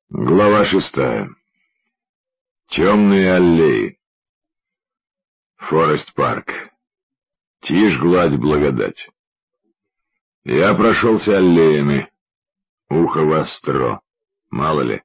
Глава 6. Темные аллеи. Форест-парк. Тишь, гладь, благодать. Я прошелся аллеями. Ухо востро. Мало ли.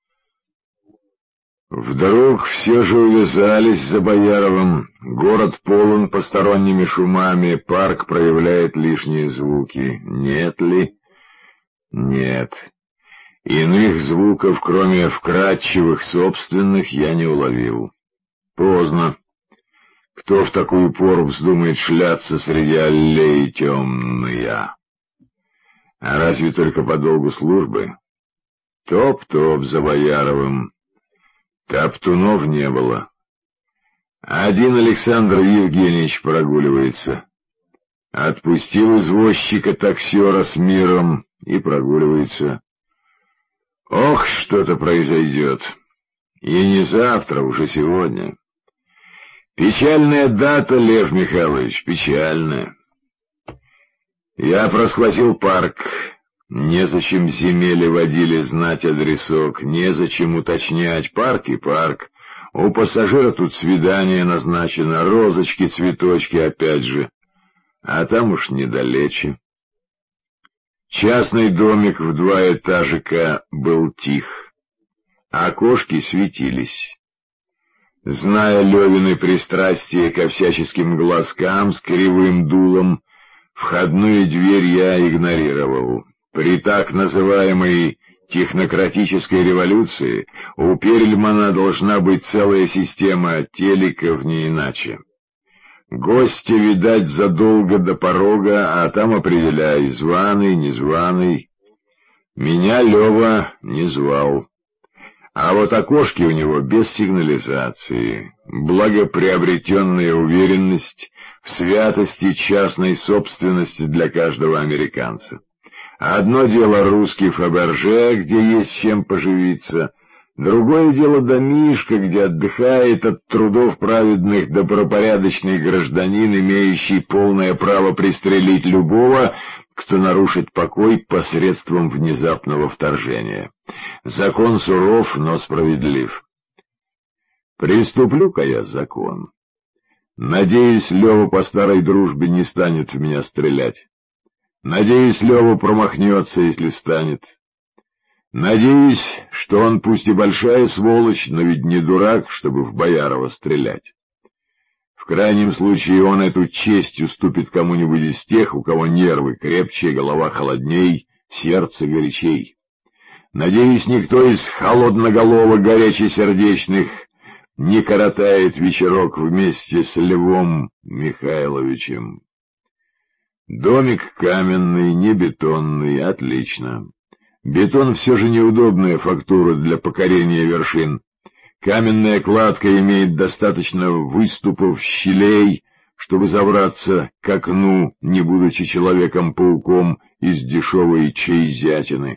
Вдруг все же увязались за Бояровым. Город полон посторонними шумами. Парк проявляет лишние звуки. Нет ли? Нет. Иных звуков, кроме вкрадчивых собственных, я не уловил. Поздно. Кто в такую пору вздумает шляться среди аллей темные? А разве только по долгу службы? Топ-топ за Бояровым. Топтунов не было. Один Александр Евгеньевич прогуливается. Отпустил извозчика таксера с миром и прогуливается. Ох, что-то произойдет. И не завтра, уже сегодня. Печальная дата, Лев Михайлович, печальная. Я просхватил парк. Незачем земели водили знать адресок, незачем уточнять. Парк и парк. У пассажира тут свидание назначено, розочки, цветочки опять же. А там уж недалече. Частный домик в 2 этажика был тих. Окошки светились. Зная Левины пристрастие ко всяческим глазкам с кривым дулом, входную дверь я игнорировал. При так называемой технократической революции у Перельмана должна быть целая система телеков, не иначе. Гостя, видать, задолго до порога, а там определяй, званый, незваный. Меня Лева не звал. А вот окошки у него без сигнализации, благоприобретенная уверенность в святости частной собственности для каждого американца. Одно дело русский Фаберже, где есть чем поживиться, другое дело домишко, где отдыхает от трудов праведных добропорядочный гражданин, имеющий полное право пристрелить любого, кто нарушит покой посредством внезапного вторжения. Закон суров, но справедлив. Приступлю-ка я закон. Надеюсь, Лева по старой дружбе не станет в меня стрелять. Надеюсь, Лева промахнется, если станет. Надеюсь, что он пусть и большая сволочь, но ведь не дурак, чтобы в Боярова стрелять. В крайнем случае он эту честь уступит кому-нибудь из тех, у кого нервы крепче, голова холодней, сердце горячей. Надеюсь, никто из холодноголовых горячесердечных не коротает вечерок вместе с Львом Михайловичем. Домик каменный, не бетонный, отлично. Бетон все же неудобная фактура для покорения вершин. Каменная кладка имеет достаточно выступов, щелей, чтобы забраться к окну, не будучи человеком-пауком из дешевой чайзятины.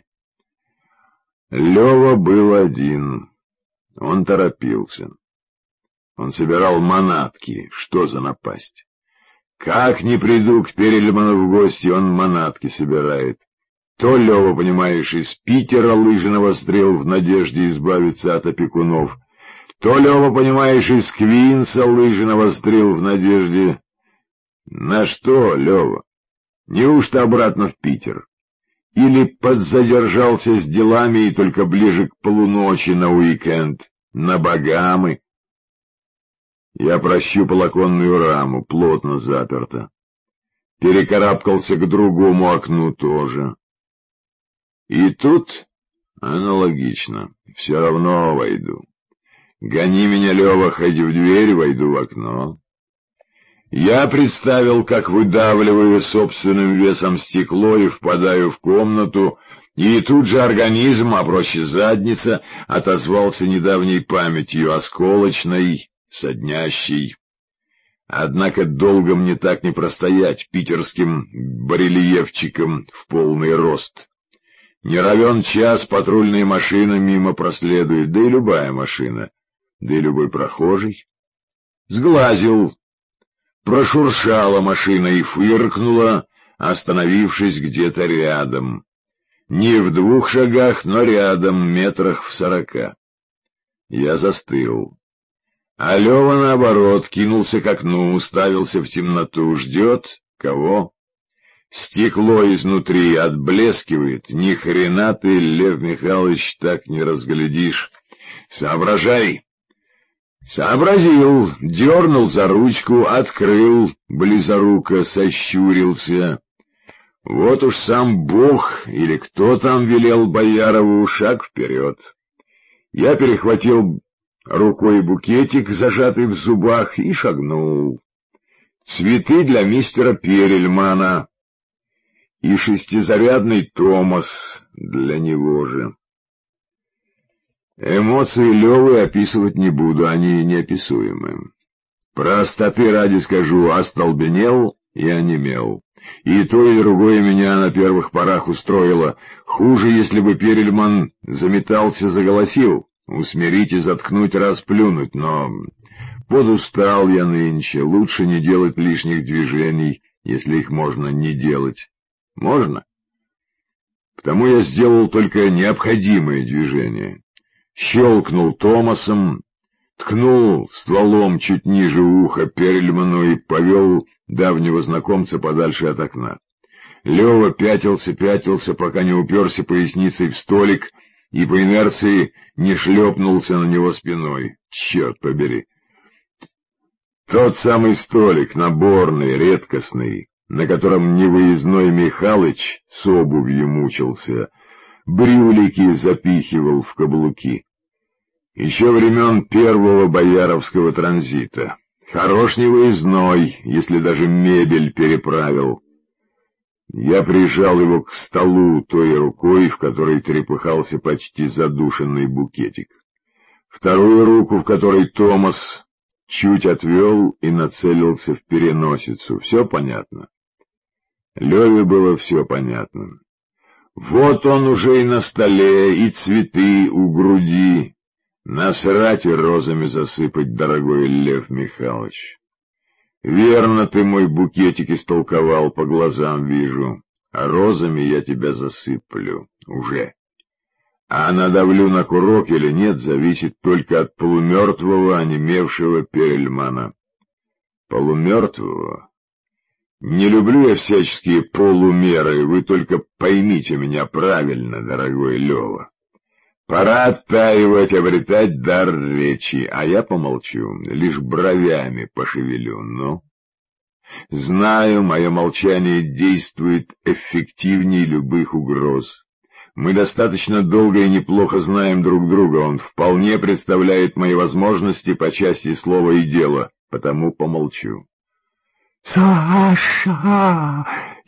Лева был один. Он торопился. Он собирал манатки. Что за напасть? Как не приду к Перельману в гости, он манатки собирает. То Лева, понимаешь, из Питера лыжного стрел в надежде избавиться от опекунов, то Лева, понимаешь, из Квинса лыжного стрел в надежде... На что, Лева? Неужто обратно в Питер? Или подзадержался с делами и только ближе к полуночи на уикенд, на Багамы? Я прощупал оконную раму, плотно заперта. Перекарабкался к другому окну тоже. И тут аналогично, все равно войду. Гони меня, Лева, хоть в дверь, войду в окно. Я представил, как выдавливаю собственным весом стекло и впадаю в комнату, и тут же организм, а проще задница, отозвался недавней памятью, осколочной, соднящей. Однако долго мне так не простоять питерским барельефчиком в полный рост. Не равен час патрульная машина мимо проследует, да и любая машина, да и любой прохожий. Сглазил. Прошуршала машина и фыркнула, остановившись где-то рядом. Не в 2 шагах, но рядом, метрах в 40. Я застыл. А Лёва, наоборот, кинулся к окну, уставился в темноту, ждет. Кого? Стекло изнутри отблескивает. Ни хрена ты, Лев Михайлович, так не разглядишь. Соображай. Сообразил, дернул за ручку, открыл, близоруко сощурился. Вот уж сам Бог или кто там велел Боярову шаг вперед. Я перехватил рукой букетик, зажатый в зубах, и шагнул. Цветы для мистера Перельмана и 6-зарядный Томас для него же. Эмоции Лёвы описывать не буду, они неописуемы. Простоты ради скажу, остолбенел и онемел. И то, и другое меня на первых порах устроило. Хуже, если бы Перельман заметался, заголосил. Усмирить и заткнуть, расплюнуть, но подустал я нынче, лучше не делать лишних движений, если их можно не делать. Можно? Потому я сделал только необходимые движения. Щелкнул Томасом, ткнул стволом чуть ниже уха Перельману и повел давнего знакомца подальше от окна. Лёва пятился, пока не уперся поясницей в столик и по инерции не шлепнулся на него спиной. Черт побери! Тот самый столик, наборный, редкостный, на котором невыездной Михалыч с обувью мучился, брюлики запихивал в каблуки. Еще времен первого бояровского транзита. Хорош невыездной, если даже мебель переправил. Я прижал его к столу той рукой, в которой трепыхался почти задушенный букетик. Вторую руку, в которой Томас чуть отвел и нацелился в переносицу. Все понятно. Леве было все понятно. Вот он уже и на столе, и цветы у груди. Насрать и розами засыпать, дорогой Лев Михайлович. Верно ты мой букетик истолковал, по глазам вижу. А розами я тебя засыплю. Уже. А надавлю на курок или нет, зависит только от полумертвого, онемевшего Перельмана. Полумертвого? Не люблю я всяческие полумеры, вы только поймите меня правильно, дорогой Лева. Пора оттаивать, обретать дар речи, а я помолчу, лишь бровями пошевелю, ну. Знаю, мое молчание действует эффективнее любых угроз. Мы достаточно долго и неплохо знаем друг друга, он вполне представляет мои возможности по части слова и дела, потому помолчу. — Саша,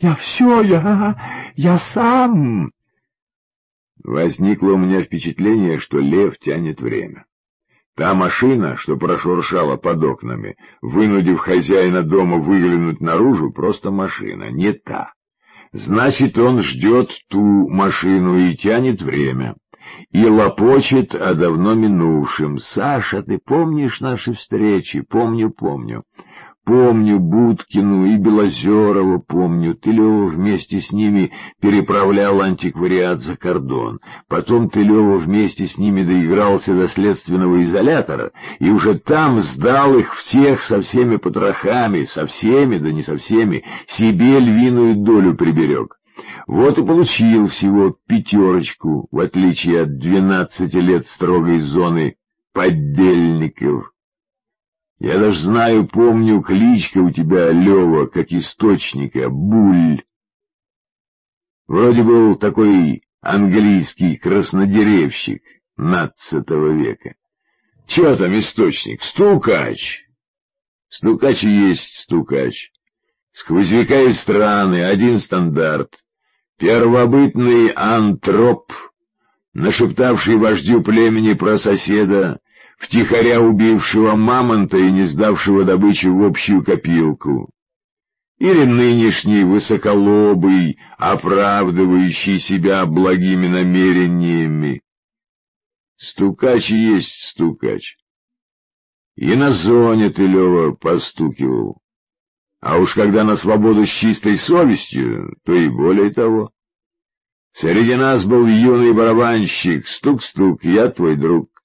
я сам... Возникло у меня впечатление, что Лев тянет время. Та машина, что прошуршала под окнами, вынудив хозяина дома выглянуть наружу, просто машина, не та. Значит, он ждет ту машину и тянет время. И лопочет о давно минувшем. «Саша, ты помнишь наши встречи?» «Помню. Помню Будкину и Белозерова, помню. Ты, Лёва, вместе с ними переправлял антиквариат за кордон. Потом ты, Лёва, вместе с ними доигрался до следственного изолятора и уже там сдал их всех со всеми потрохами, со всеми, да не со всеми, себе львиную долю приберег. Вот и получил всего 5, в отличие от 12 лет строгой зоны поддельников. Я даже знаю, помню, кличка у тебя, Лёва, как источника, Буль. Вроде был такой английский краснодеревщик XVII века. Чё там источник? Стукач. Стукач и есть стукач. Сквозняка из страны, один стандарт. Первобытный антроп, нашептавший вождю племени про соседа, втихаря убившего мамонта и не сдавшего добычу в общую копилку. Или нынешний высоколобый, оправдывающий себя благими намерениями. Стукач и есть стукач. И на зоне ты, Лёва, постукивал. А уж когда на свободу с чистой совестью, то и более того. Среди нас был юный барабанщик. Стук-стук, я твой друг.